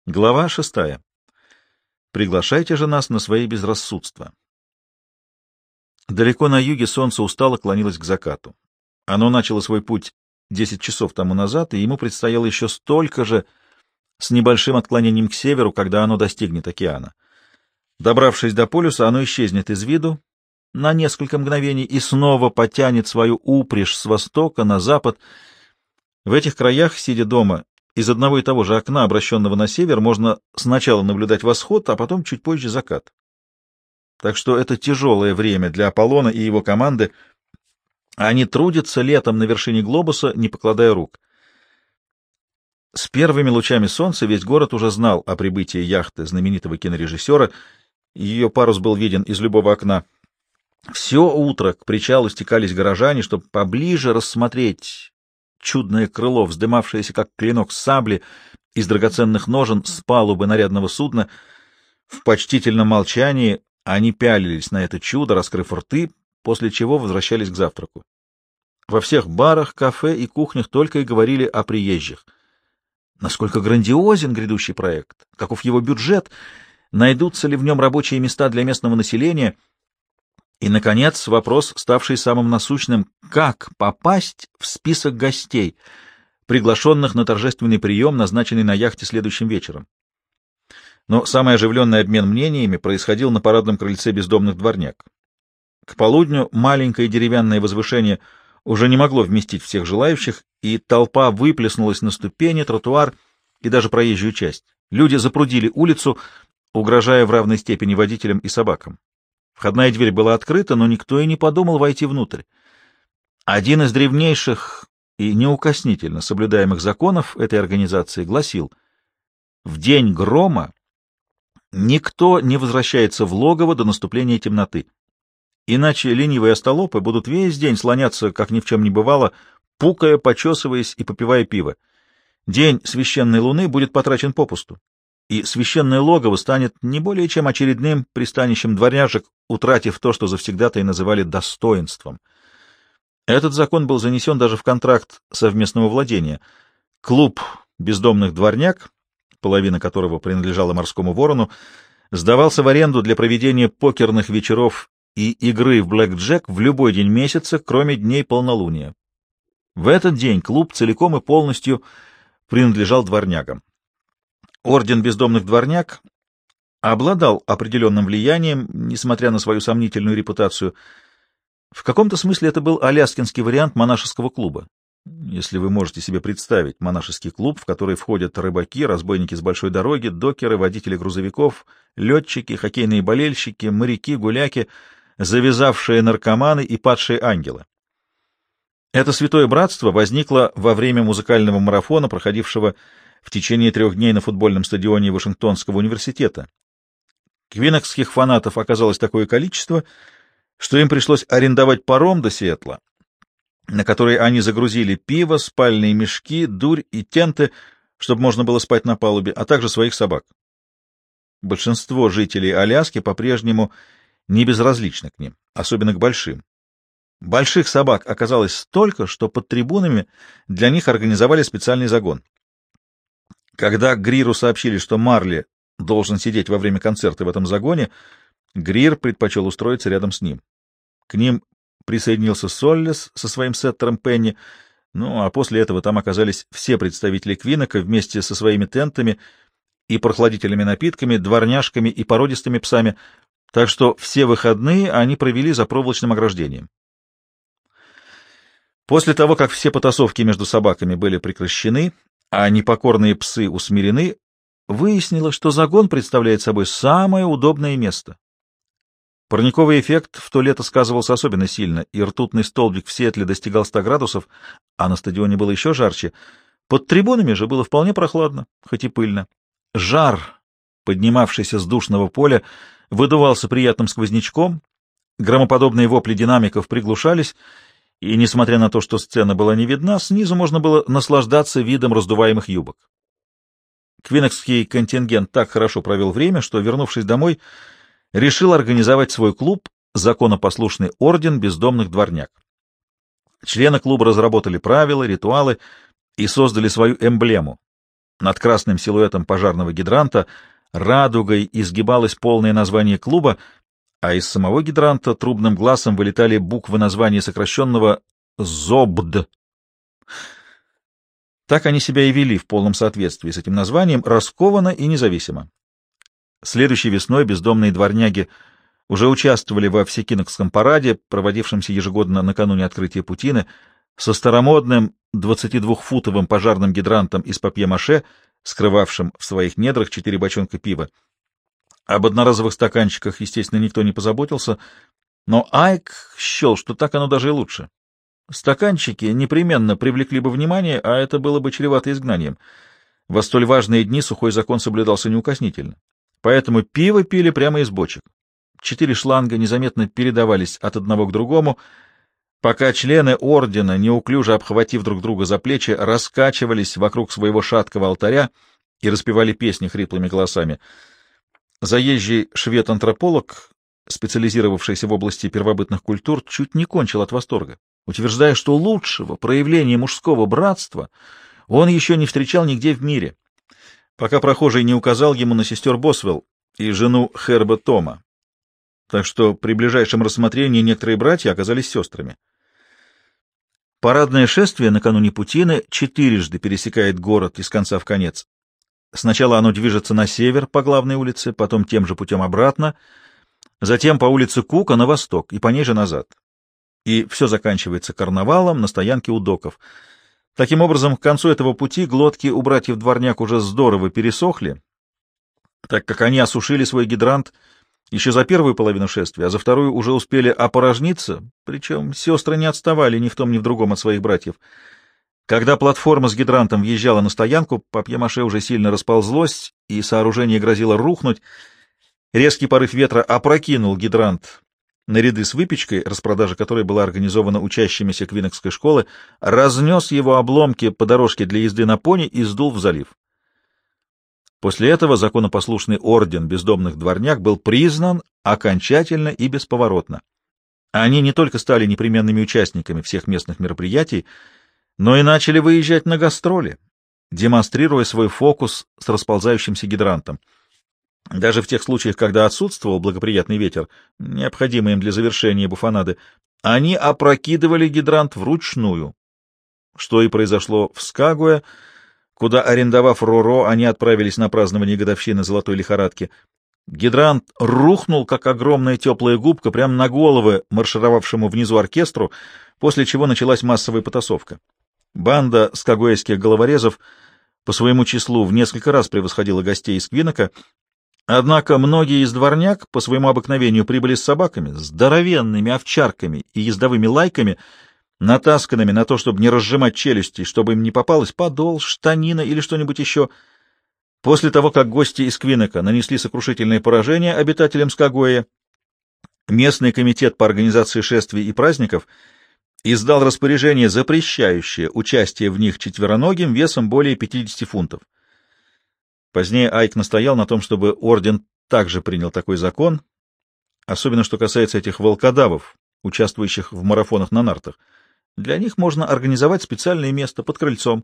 Глава 6. Приглашайте же нас на свои безрассудства. Далеко на юге солнце устало клонилось к закату. Оно начало свой путь 10 часов тому назад, и ему предстояло еще столько же с небольшим отклонением к северу, когда оно достигнет океана. Добравшись до полюса, оно исчезнет из виду на несколько мгновений и снова потянет свою упряжь с востока на запад. В этих краях, сидя дома, из одного и того же окна, обращенного на север, можно сначала наблюдать восход, а потом чуть позже закат. Так что это тяжелое время для Аполлона и его команды. Они трудятся летом на вершине глобуса, не покладая рук. С первыми лучами солнца весь город уже знал о прибытии яхты знаменитого кинорежиссера. Ее парус был виден из любого окна. Все утро к причалу стекались горожане, чтобы поближе рассмотреть чудное крыло, вздымавшееся, как клинок сабли, из драгоценных ножен с палубы нарядного судна. В почтительном молчании они пялились на это чудо, раскрыв рты, после чего возвращались к завтраку. Во всех барах, кафе и кухнях только и говорили о приезжих. Насколько грандиозен грядущий проект, каков его бюджет, найдутся ли в нем рабочие места для местного населения — и, наконец, вопрос, ставший самым насущным: как попасть в список гостей, приглашенных на торжественный прием, назначенный на яхте следующим вечером. Но самый оживленный обмен мнениями происходил на парадном крыльце бездомных дворняк. К полудню маленькое деревянное возвышение уже не могло вместить всех желающих, и толпа выплеснулась на ступени, тротуар и даже проезжую часть. Люди запрудили улицу, угрожая в равной степени водителям и собакам. Входная дверь была открыта, но никто и не подумал войти внутрь. Один из древнейших и неукоснительно соблюдаемых законов этой организации гласил: в день грома никто не возвращается в логово до наступления темноты, иначе ленивые остолопы будут весь день слоняться, как ни в чем не бывало, пукая, почесываясь и попивая пиво. День священной луны будет потрачен попусту, и священное логово станет не более чем очередным пристанищем дворняжек, утратив то, что завсегда-то и называли достоинством. Этот закон был занесен даже в контракт совместного владения. Клуб бездомных дворняк, половина которого принадлежала Морскому Ворону, сдавался в аренду для проведения покерных вечеров и игры в блэк-джек в любой день месяца, кроме дней полнолуния. В этот день клуб целиком и полностью принадлежал дворнягам. Орден бездомных дворняк обладал определенным влиянием, несмотря на свою сомнительную репутацию. В каком-то смысле это был аляскинский вариант монашеского клуба. Если вы можете себе представить монашеский клуб, в который входят рыбаки, разбойники с большой дороги, докеры, водители грузовиков, летчики, хоккейные болельщики, моряки, гуляки, завязавшие наркоманы и падшие ангелы. Это святое братство возникло во время музыкального марафона, проходившего в течение 3 дней на футбольном стадионе Вашингтонского университета. Квинокских фанатов оказалось такое количество, что им пришлось арендовать паром до Сиэтла, на который они загрузили пиво, спальные мешки, дурь и тенты, чтобы можно было спать на палубе, а также своих собак. Большинство жителей Аляски по-прежнему не безразличны к ним, особенно к большим. Больших собак оказалось столько, что под трибунами для них организовали специальный загон. Когда Гриру сообщили, что Марли должен сидеть во время концерта в этом загоне, Грир предпочел устроиться рядом с ним. К ним присоединился Соллес со своим сеттером Пенни, а после этого там оказались все представители Квинока вместе со своими тентами и прохладительными напитками, дворняжками и породистыми псами, так что все выходные они провели за проволочным ограждением. После того, как все потасовки между собаками были прекращены, а непокорные псы усмирены, выяснилось, что загон представляет собой самое удобное место. Парниковый эффект в то лето сказывался особенно сильно, и ртутный столбик в Сиэтле достигал 100 градусов, а на стадионе было еще жарче. Под трибунами же было вполне прохладно, хоть и пыльно. Жар, поднимавшийся с душного поля, выдувался приятным сквознячком, громоподобные вопли динамиков приглушались, и, несмотря на то, что сцена была не видна, снизу можно было наслаждаться видом раздуваемых юбок. Квинокский контингент так хорошо провел время, что, вернувшись домой, решил организовать свой клуб «Законопослушный орден бездомных дворняк». Члены клуба разработали правила, ритуалы и создали свою эмблему Над красным силуэтом пожарного гидранта радугой изгибалось полное название клуба, а из самого гидранта трубным глазом вылетали буквы названия сокращенного «ЗОБД». Так они себя и вели в полном соответствии с этим названием, раскованно и независимо. Следующей весной бездомные дворняги уже участвовали во Всекинокском параде, проводившемся ежегодно накануне открытия Путины, со старомодным 22-футовым пожарным гидрантом из папье-маше, скрывавшим в своих недрах 4 бочонка пива. Об одноразовых стаканчиках, естественно, никто не позаботился, но Айк счел, что так оно даже и лучше. Стаканчики непременно привлекли бы внимание, а это было бы чревато изгнанием. Во столь важные дни сухой закон соблюдался неукоснительно. Поэтому пиво пили прямо из бочек. 4 шланга незаметно передавались от одного к другому, пока члены ордена, неуклюже обхватив друг друга за плечи, раскачивались вокруг своего шаткого алтаря и распевали песни хриплыми голосами. Заезжий швед-антрополог, специализировавшийся в области первобытных культур, чуть не кончил от восторга, утверждая, что лучшего проявления мужского братства он еще не встречал нигде в мире, пока прохожий не указал ему на сестер Босвелл и жену Херба Тома. Так что при ближайшем рассмотрении некоторые братья оказались сестрами. Парадное шествие накануне Путины 4-жды пересекает город из конца в конец. Сначала оно движется на север по главной улице, потом тем же путем обратно, затем по улице Кука на восток и по ней же назад. И все заканчивается карнавалом на стоянке у доков. Таким образом, к концу этого пути глотки у братьев-дворняк уже здорово пересохли, так как они осушили свой гидрант еще за первую половину шествия, а за вторую уже успели опорожниться, причем сестры не отставали ни в том, ни в другом от своих братьев. Когда платформа с гидрантом въезжала на стоянку, папье-маше уже сильно расползлось, и сооружение грозило рухнуть. Резкий порыв ветра опрокинул гидрант на ряды с выпечкой, распродажа которой была организована учащимися Квинокской школы, разнес его обломки по дорожке для езды на пони и сдул в залив. После этого законопослушный орден бездомных дворняк был признан окончательно и бесповоротно. Они не только стали непременными участниками всех местных мероприятий, но и начали выезжать на гастроли, демонстрируя свой фокус с расползающимся гидрантом. Даже в тех случаях, когда отсутствовал благоприятный ветер, необходимый им для завершения буфонады, они опрокидывали гидрант вручную, что и произошло в Скагуэ, куда, арендовав Роро, они отправились на празднование годовщины золотой лихорадки. Гидрант рухнул, как огромная теплая губка, прямо на головы маршировавшему внизу оркестру, после чего началась массовая потасовка. Банда скагуэйских головорезов по своему числу в несколько раз превосходила гостей из Квинока, однако многие из дворняк по своему обыкновению прибыли с собаками, здоровенными овчарками и ездовыми лайками, натасканными на то, чтобы не разжимать челюсти, чтобы им не попалось подол, штанина или что-нибудь еще. После того, как гости из Квинока нанесли сокрушительное поражение обитателям Скагуэя, местный комитет по организации шествий и праздников издал распоряжение, запрещающее участие в них четвероногим весом более 50 фунтов. Позднее Айк настоял на том, чтобы орден также принял такой закон, особенно что касается этих волкодавов, участвующих в марафонах на нартах. Для них можно организовать специальное место под крыльцом.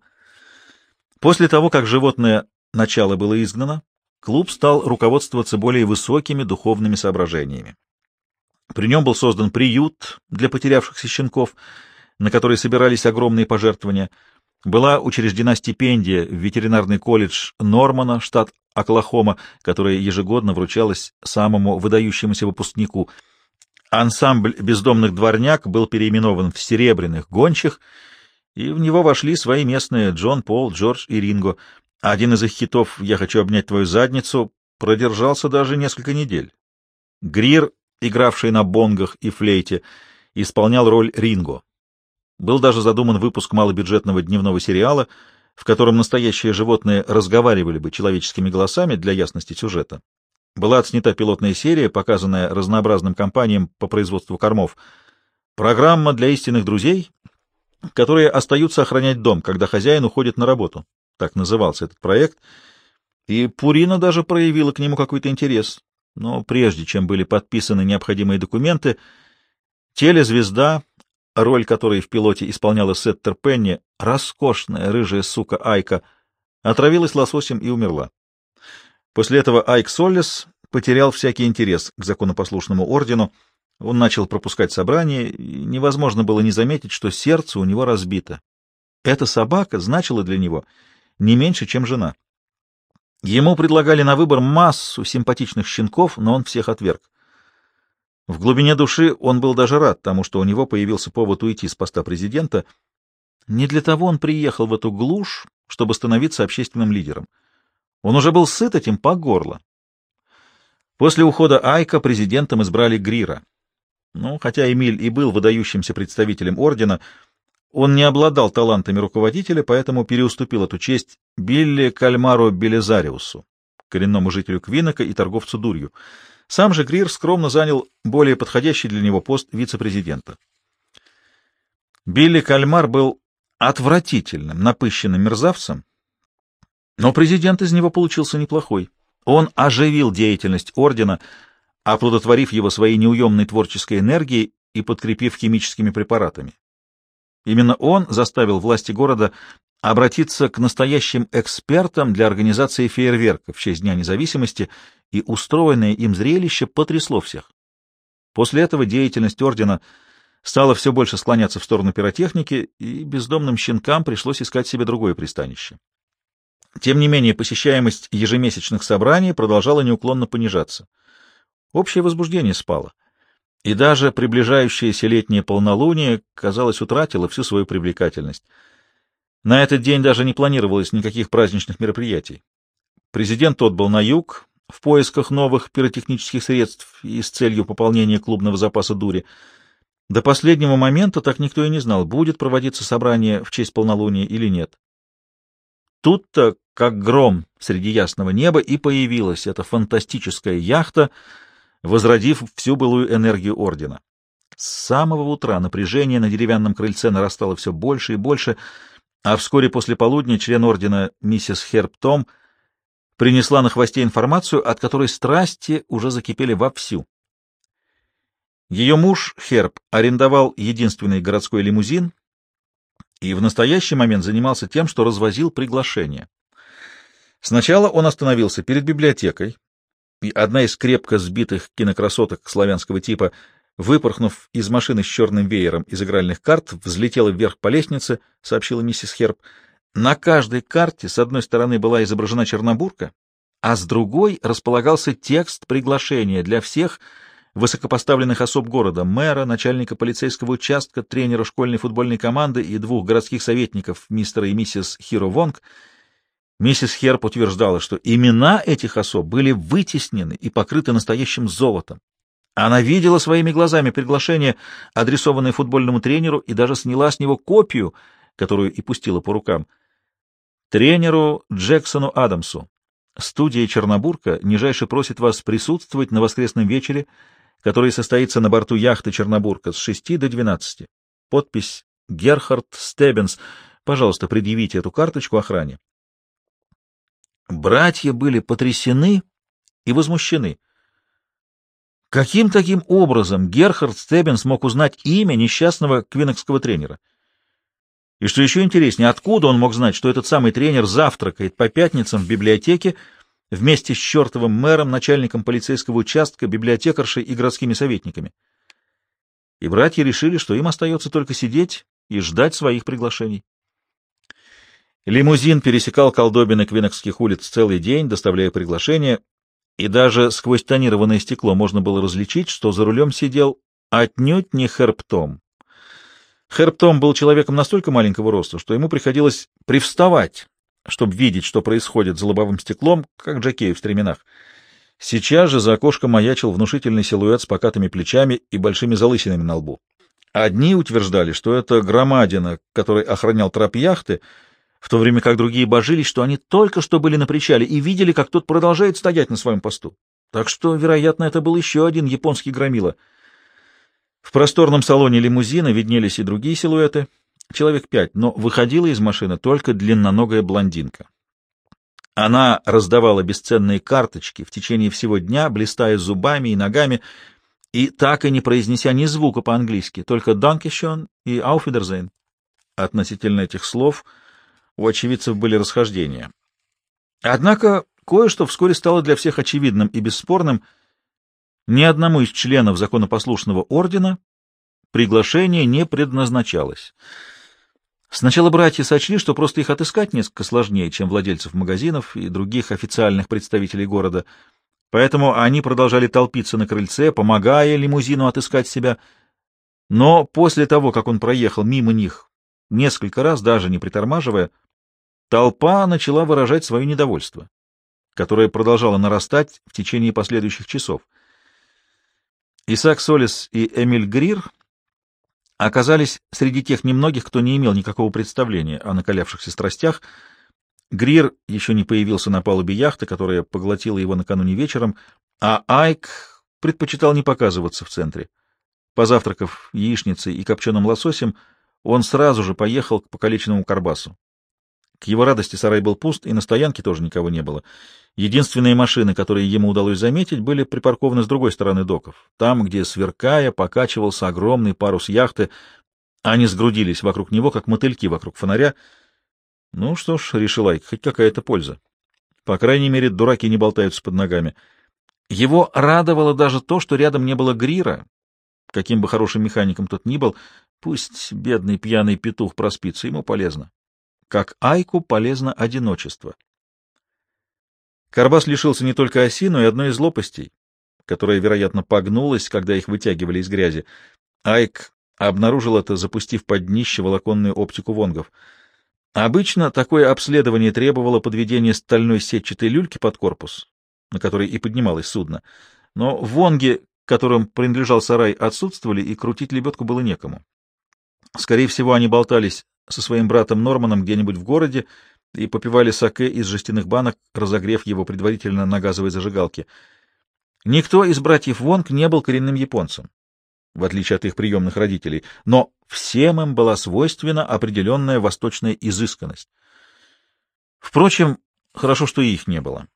После того, как животное начало было изгнано, клуб стал руководствоваться более высокими духовными соображениями. При нем был создан приют для потерявшихся щенков, на который собирались огромные пожертвования. Была учреждена стипендия в ветеринарный колледж Нормана, штат Оклахома, которая ежегодно вручалась самому выдающемуся выпускнику. Ансамбль бездомных дворняк был переименован в «Серебряных гончих», и в него вошли свои местные Джон, Пол, Джордж и Ринго. Один из их хитов «Я хочу обнять твою задницу» продержался даже несколько недель. Грир, игравший на бонгах и флейте, исполнял роль Ринго. Был даже задуман выпуск малобюджетного дневного сериала, в котором настоящие животные разговаривали бы человеческими голосами для ясности сюжета. Была отснята пилотная серия, показанная разнообразным компаниям по производству кормов. Программа для истинных друзей, которые остаются охранять дом, когда хозяин уходит на работу. Так назывался этот проект. И Пурина даже проявила к нему какой-то интерес. Но прежде чем были подписаны необходимые документы, телезвезда, роль которой в пилоте исполняла Сеттер Пенни, роскошная рыжая сука Айка, отравилась лососем и умерла. После этого Айк Соллес потерял всякий интерес к законопослушному ордену. Он начал пропускать собрания, и невозможно было не заметить, что сердце у него разбито. Эта собака значила для него не меньше, чем жена. Ему предлагали на выбор массу симпатичных щенков, но он всех отверг. В глубине души он был даже рад тому, что у него появился повод уйти с поста президента. Не для того он приехал в эту глушь, чтобы становиться общественным лидером. Он уже был сыт этим по горло. После ухода Айка президентом избрали Грира. Хотя Эмиль и был выдающимся представителем ордена, он не обладал талантами руководителя, поэтому переуступил эту честь Билли Кальмару Белизариусу, коренному жителю Квинока и торговцу дурью. Сам же Грир скромно занял более подходящий для него пост вице-президента. Билли Кальмар был отвратительным, напыщенным мерзавцем, но президент из него получился неплохой. Он оживил деятельность ордена, оплодотворив его своей неуемной творческой энергией и подкрепив химическими препаратами. Именно он заставил власти города обратиться к настоящим экспертам для организации фейерверка в честь Дня независимости, и устроенное им зрелище потрясло всех. После этого деятельность ордена стала все больше склоняться в сторону пиротехники, и бездомным щенкам пришлось искать себе другое пристанище. Тем не менее, посещаемость ежемесячных собраний продолжала неуклонно понижаться. Общее возбуждение спало, и даже приближающееся летнее полнолуние, казалось, утратило всю свою привлекательность. На этот день даже не планировалось никаких праздничных мероприятий. Президент отбыл на юг в поисках новых пиротехнических средств и с целью пополнения клубного запаса дури. До последнего момента так никто и не знал, будет проводиться собрание в честь полнолуния или нет. Тут-то, как гром среди ясного неба, и появилась эта фантастическая яхта, возродив всю былую энергию ордена. С самого утра напряжение на деревянном крыльце нарастало все больше и больше, а вскоре после полудня член ордена миссис Херб Том принесла на хвосте информацию, от которой страсти уже закипели вовсю. Ее муж Херб арендовал единственный городской лимузин и в настоящий момент занимался тем, что развозил приглашения. Сначала он остановился перед библиотекой, и одна из крепко сбитых кинокрасоток славянского типа, выпорхнув из машины с черным веером из игральных карт, взлетела вверх по лестнице, сообщила миссис Херб. На каждой карте с одной стороны была изображена Чернобурка, а с другой располагался текст приглашения для всех высокопоставленных особ города: мэра, начальника полицейского участка, тренера школьной футбольной команды и двух городских советников, мистера и миссис Хиро Вонг. Миссис Херб утверждала, что имена этих особ были вытеснены и покрыты настоящим золотом. Она видела своими глазами приглашение, адресованное футбольному тренеру, и даже сняла с него копию, которую и пустила по рукам. Тренеру Джексону Адамсу. Студия Чернобурка нижайше просит вас присутствовать на воскресном вечере, который состоится на борту яхты Чернобурка с 6 до 12. Подпись Герхард Стеббинс. Пожалуйста, предъявите эту карточку охране. Братья были потрясены и возмущены. Каким таким образом Герхард Стеббинс мог узнать имя несчастного квинокского тренера? И что еще интереснее, откуда он мог знать, что этот самый тренер завтракает по пятницам в библиотеке вместе с чертовым мэром, начальником полицейского участка, библиотекаршей и городскими советниками? И братья решили, что им остается только сидеть и ждать своих приглашений. Лимузин пересекал колдобины квинокских улиц целый день, доставляя приглашения, и даже сквозь тонированное стекло можно было различить, что за рулем сидел отнюдь не Херб Том. Херб Том был человеком настолько маленького роста, что ему приходилось привставать, чтобы видеть, что происходит за лобовым стеклом, как джокею в стременах. Сейчас же за окошком маячил внушительный силуэт с покатыми плечами и большими залысинами на лбу. Одни утверждали, что это громадина, который охранял трап яхты, в то время как другие божились, что они только что были на причале и видели, как тот продолжает стоять на своем посту. Так что, вероятно, это был еще один японский громила. В просторном салоне лимузина виднелись и другие силуэты, человек 5, но выходила из машины только длинноногая блондинка. Она раздавала бесценные карточки в течение всего дня, блистая зубами и ногами, и так и не произнеся ни звука по-английски, только «Dankeschön» и «Auf Wiedersehen». Относительно этих слов у очевидцев были расхождения. Однако кое-что вскоре стало для всех очевидным и бесспорным. Ни одному из членов законопослушного ордена приглашение не предназначалось. Сначала братья сочли, что просто их отыскать несколько сложнее, чем владельцев магазинов и других официальных представителей города, поэтому они продолжали толпиться на крыльце, помогая лимузину отыскать себя. Но после того, как он проехал мимо них несколько раз, даже не притормаживая, толпа начала выражать свое недовольство, которое продолжало нарастать в течение последующих часов. Исаак Солис и Эмиль Грир оказались среди тех немногих, кто не имел никакого представления о накалявшихся страстях. Грир еще не появился на палубе яхты, которая поглотила его накануне вечером, а Айк предпочитал не показываться в центре. Позавтракав яичницей и копченым лососем, он сразу же поехал к покалеченному Карбасу. К его радости сарай был пуст, и на стоянке тоже никого не было. Единственные машины, которые ему удалось заметить, были припаркованы с другой стороны доков, там, где, сверкая, покачивался огромный парус яхты. Они сгрудились вокруг него, как мотыльки вокруг фонаря. Ну что ж, — решил Айк, — хоть какая-то польза. По крайней мере, дураки не болтаются под ногами. Его радовало даже то, что рядом не было Грира. Каким бы хорошим механиком тот ни был, пусть бедный пьяный петух проспится, ему полезно. Как Айку полезно одиночество. Карбас лишился не только оси, но и одной из лопастей, которая, вероятно, погнулась, когда их вытягивали из грязи. Айк обнаружил это, запустив под днище волоконную оптику вонгов. Обычно такое обследование требовало подведения стальной сетчатой люльки под корпус, на которой и поднималось судно. Но вонги, которым принадлежал сарай, отсутствовали, и крутить лебедку было некому. Скорее всего, они болтались со своим братом Норманом где-нибудь в городе и попивали саке из жестяных банок, разогрев его предварительно на газовой зажигалке. Никто из братьев Вонг не был коренным японцем, в отличие от их приемных родителей, но всем им была свойственна определенная восточная изысканность. Впрочем, хорошо, что и их не было.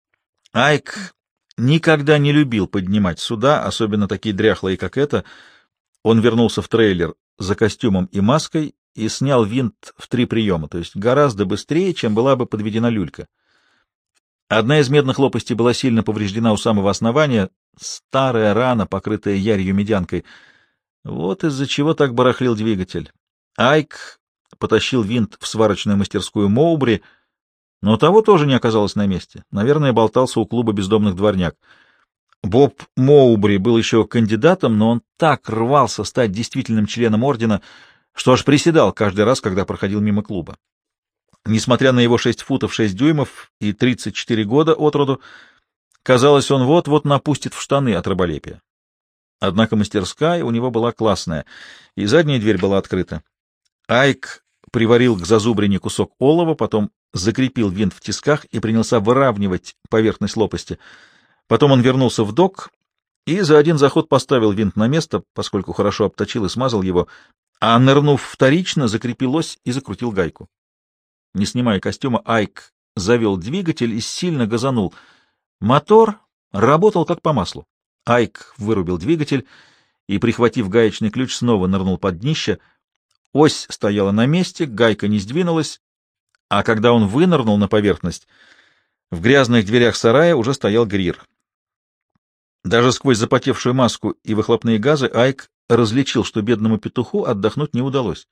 Айк никогда не любил поднимать суда, особенно такие дряхлые, как это. Он вернулся в трейлер за костюмом и маской и снял винт в 3 приема, то есть гораздо быстрее, чем была бы подведена люлька. Одна из медных лопастей была сильно повреждена у самого основания, старая рана, покрытая ярью медянкой. Вот из-за чего так барахлил двигатель. Айк потащил винт в сварочную мастерскую Моубри, но того тоже не оказалось на месте. Наверное, болтался у клуба бездомных дворняг. Боб Моубри был еще кандидатом, но он так рвался стать действительным членом ордена, что аж приседал каждый раз, когда проходил мимо клуба. Несмотря на его 6 футов 6 дюймов и 34 года от роду, казалось, он вот-вот напустит в штаны от раболепия. Однако мастерская у него была классная, и задняя дверь была открыта. Айк приварил к зазубрине кусок олова, потом закрепил винт в тисках и принялся выравнивать поверхность лопасти. Потом он вернулся в док и за один заход поставил винт на место, поскольку хорошо обточил и смазал его, а, нырнув вторично, закрепил ось и закрутил гайку. Не снимая костюма, Айк завел двигатель и сильно газанул. Мотор работал как по маслу. Айк вырубил двигатель и, прихватив гаечный ключ, снова нырнул под днище. Ось стояла на месте, гайка не сдвинулась, а когда он вынырнул на поверхность, в грязных дверях сарая уже стоял Грир. Даже сквозь запотевшую маску и выхлопные газы Айк различил, что бедному петуху отдохнуть не удалось.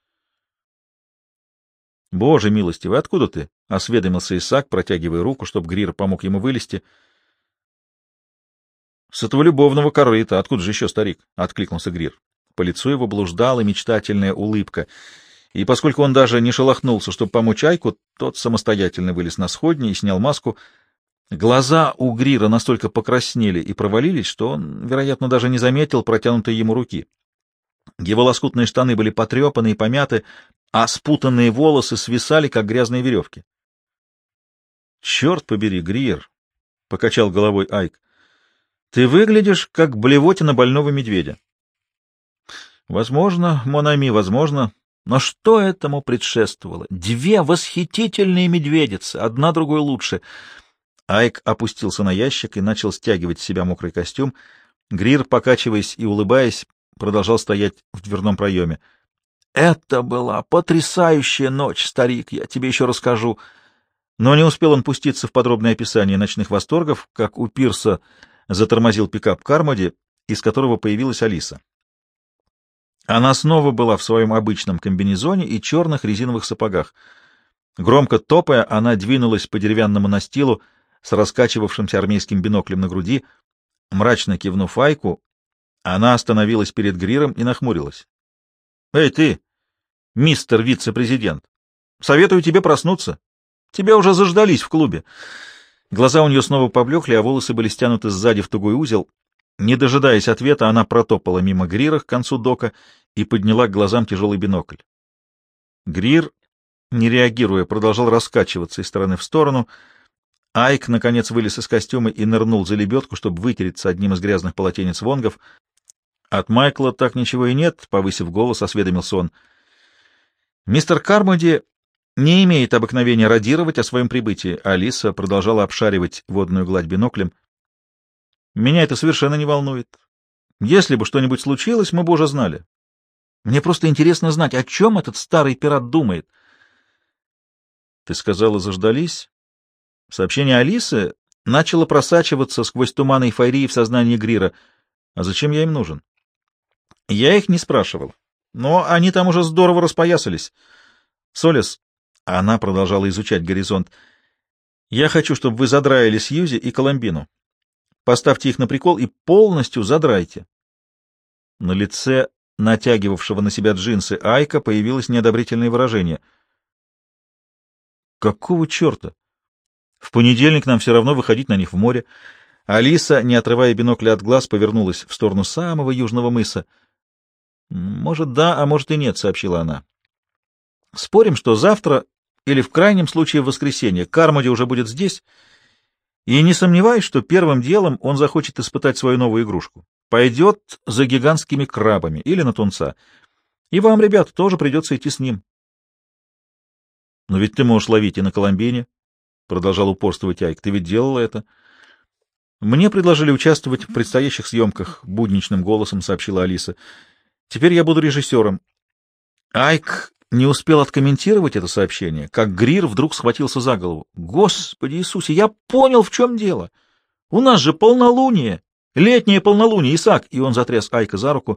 — Боже милостивый, откуда ты? — осведомился Исаак, протягивая руку, чтобы Грир помог ему вылезти. — С этого любовного корыта. Откуда же еще, старик? — откликнулся Грир. По лицу его блуждала мечтательная улыбка, и поскольку он даже не шелохнулся, чтобы помочь Айку, тот самостоятельно вылез на сходни и снял маску. Глаза у Грира настолько покраснели и провалились, что он, вероятно, даже не заметил протянутой ему руки. Его лоскутные штаны были потрепаны и помяты, а спутанные волосы свисали, как грязные веревки. — Черт побери, Грир! — покачал головой Айк. — Ты выглядишь, как блевотина больного медведя. — Возможно, Монами, возможно. Но что этому предшествовало? 2 восхитительные медведицы, одна другой лучше. Айк опустился на ящик и начал стягивать с себя мокрый костюм. Грир, покачиваясь и улыбаясь, продолжал стоять в дверном проеме. — Это была потрясающая ночь, старик, я тебе еще расскажу. Но не успел он пуститься в подробное описание ночных восторгов, как у пирса затормозил пикап Кармоди, из которого появилась Алиса. Она снова была в своем обычном комбинезоне и черных резиновых сапогах. Громко топая, она двинулась по деревянному настилу с раскачивавшимся армейским биноклем на груди. Мрачно кивнув Айку, она остановилась перед Гриром и нахмурилась. — Эй, ты, мистер вице-президент, советую тебе проснуться. Тебя уже заждались в клубе. Глаза у нее снова поблекли, а волосы были стянуты сзади в тугой узел. Не дожидаясь ответа, она протопала мимо Грира к концу дока и подняла к глазам тяжелый бинокль. Грир, не реагируя, продолжал раскачиваться из стороны в сторону. Айк, наконец, вылез из костюма и нырнул за лебедку, чтобы вытереться одним из грязных полотенец вонгов. От Майкла так ничего и нет, — повысив голос, осведомился он. Мистер Кармоди не имеет обыкновения радировать о своем прибытии. Алиса продолжала обшаривать водную гладь биноклем. Меня это совершенно не волнует. Если бы что-нибудь случилось, мы бы уже знали. Мне просто интересно знать, о чем этот старый пират думает. Ты сказала, заждались? Сообщение Алисы начало просачиваться сквозь туман эйфории в сознании Грира. А зачем я им нужен? Я их не спрашивал, но они там уже здорово распоясались. Солис, она продолжала изучать горизонт, я хочу, чтобы вы задраили Сьюзи и Коломбину. Поставьте их на прикол и полностью задрайте. На лице натягивавшего на себя джинсы Айка появилось неодобрительное выражение. Какого черта? В понедельник нам все равно выходить на них в море. Алиса, не отрывая бинокля от глаз, повернулась в сторону самого южного мыса. «Может, да, а может и нет», — сообщила она. «Спорим, что завтра или в крайнем случае в воскресенье Кармоди уже будет здесь, и не сомневаюсь, что первым делом он захочет испытать свою новую игрушку. Пойдет за гигантскими крабами или на тунца. И вам, ребята, тоже придется идти с ним». «Но ведь ты можешь ловить и на Коломбине», — продолжал упорствовать Айк. «Ты ведь делала это?» «Мне предложили участвовать в предстоящих съемках», — будничным голосом сообщила Алиса. «Теперь я буду режиссером». Айк не успел откомментировать это сообщение, как Грир вдруг схватился за голову. «Господи Иисусе, я понял, в чем дело! У нас же полнолуние! Летнее полнолуние, Исаак!» И он затряс Айка за руку.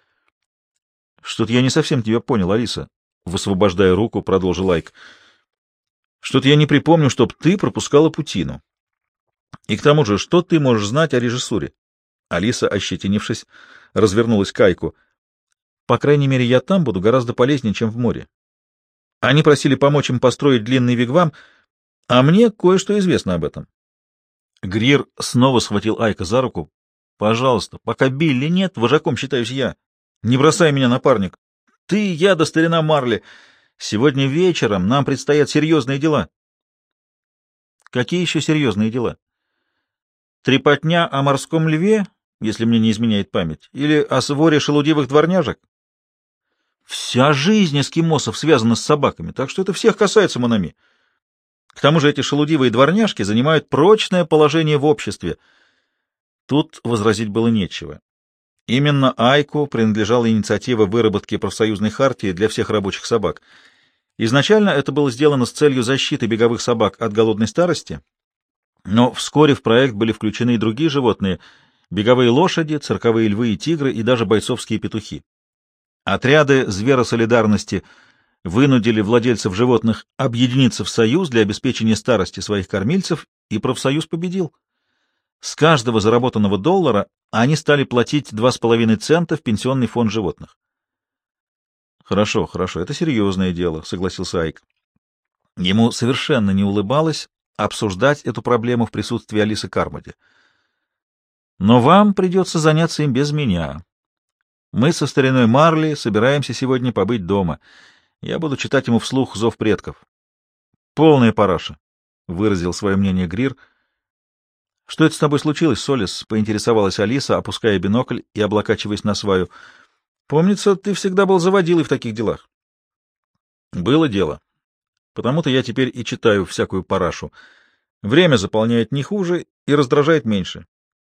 «Что-то я не совсем тебя понял, Алиса», — высвобождая руку, продолжил Айк. «Что-то я не припомню, чтоб ты пропускала путину. И к тому же, что ты можешь знать о режиссуре?» Алиса, ощетинившись, развернулась к Айку. «По крайней мере, я там буду гораздо полезнее, чем в море. Они просили помочь им построить длинный вигвам, а мне кое-что известно об этом». Грир снова схватил Айка за руку. «Пожалуйста, пока Билли нет, вожаком считаюсь я. Не бросай меня, напарник. Ты, я да старина Марли. Сегодня вечером нам предстоят серьезные дела». «Какие еще серьезные дела?» «Трепотня о морском льве, если мне не изменяет память, или о своре шелудивых дворняжек?» «Вся жизнь эскимосов связана с собаками, так что это всех касается, Монами. К тому же эти шелудивые дворняжки занимают прочное положение в обществе». Тут возразить было нечего. Именно Айку принадлежала инициатива выработки профсоюзной хартии для всех рабочих собак. Изначально это было сделано с целью защиты беговых собак от голодной старости, но вскоре в проект были включены и другие животные — беговые лошади, цирковые львы и тигры, и даже бойцовские петухи. Отряды зверосолидарности вынудили владельцев животных объединиться в союз для обеспечения старости своих кормильцев, и профсоюз победил. С каждого заработанного $1 они стали платить 2,5 цента в пенсионный фонд животных. «Хорошо, хорошо, это серьезное дело», — согласился Айк. Ему совершенно не улыбалось обсуждать эту проблему в присутствии Алисы Кармоди. «Но вам придется заняться им без меня. Мы со стариной Марли собираемся сегодня побыть дома. Я буду читать ему вслух «Зов предков». «Полная параша», — выразил свое мнение Грир. «Что это с тобой случилось, Солис?» — поинтересовалась Алиса, опуская бинокль и облокачиваясь на сваю. «Помнится, ты всегда был заводилой в таких делах». «Было дело. Потому-то я теперь и читаю всякую парашу. Время заполняет не хуже и раздражает меньше».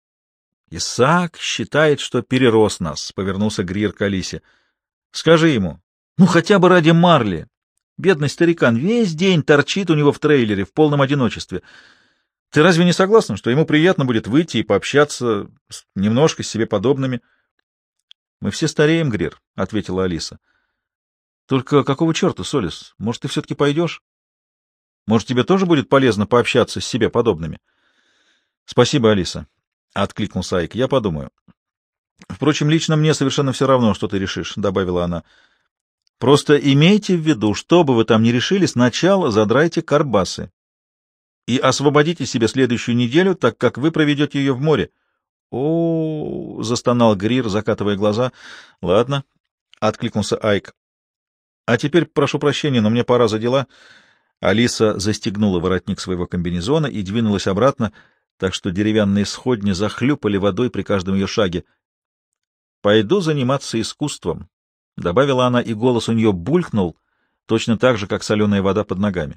«Исаак считает, что перерос нас», — повернулся Грир к Алисе. «Скажи ему, ну хотя бы ради Марли. Бедный старикан весь день торчит у него в трейлере в полном одиночестве. Ты разве не согласен, что ему приятно будет выйти и пообщаться немножко с себе подобными? — Мы все стареем, Грир, — ответила Алиса. — Только какого черта, Солис? Может, ты все-таки пойдешь? Может, тебе тоже будет полезно пообщаться с себе подобными? — Спасибо, Алиса, — откликнулся Айк. — Я подумаю. — Впрочем, лично мне совершенно все равно, что ты решишь, — добавила она. — Просто имейте в виду, что бы вы там ни решили, сначала задрайте карбасы и освободите себе следующую неделю, так как вы проведете ее в море. — О, — застонал Грир, закатывая глаза. — Ладно, — откликнулся Айк. — А теперь прошу прощения, но мне пора за дела. Алиса застегнула воротник своего комбинезона и двинулась обратно, так что деревянные сходни захлюпали водой при каждом ее шаге. — Пойду заниматься искусством, — добавила она, и голос у нее булькнул, точно так же, как соленая вода под ногами.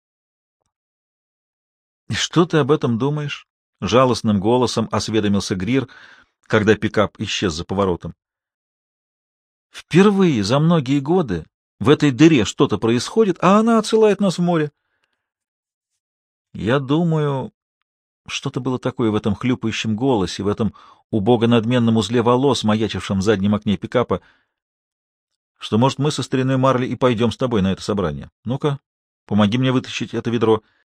— И что ты об этом думаешь? — жалостным голосом осведомился Грир, когда пикап исчез за поворотом. — Впервые за многие годы в этой дыре что-то происходит, а она отсылает нас в море. — Я думаю, что-то было такое в этом хлюпающем голосе, в этом убого-надменном узле волос, маячившем в заднем окне пикапа, что, может, мы со стариной Марли и пойдем с тобой на это собрание. Ну-ка, помоги мне вытащить это ведро.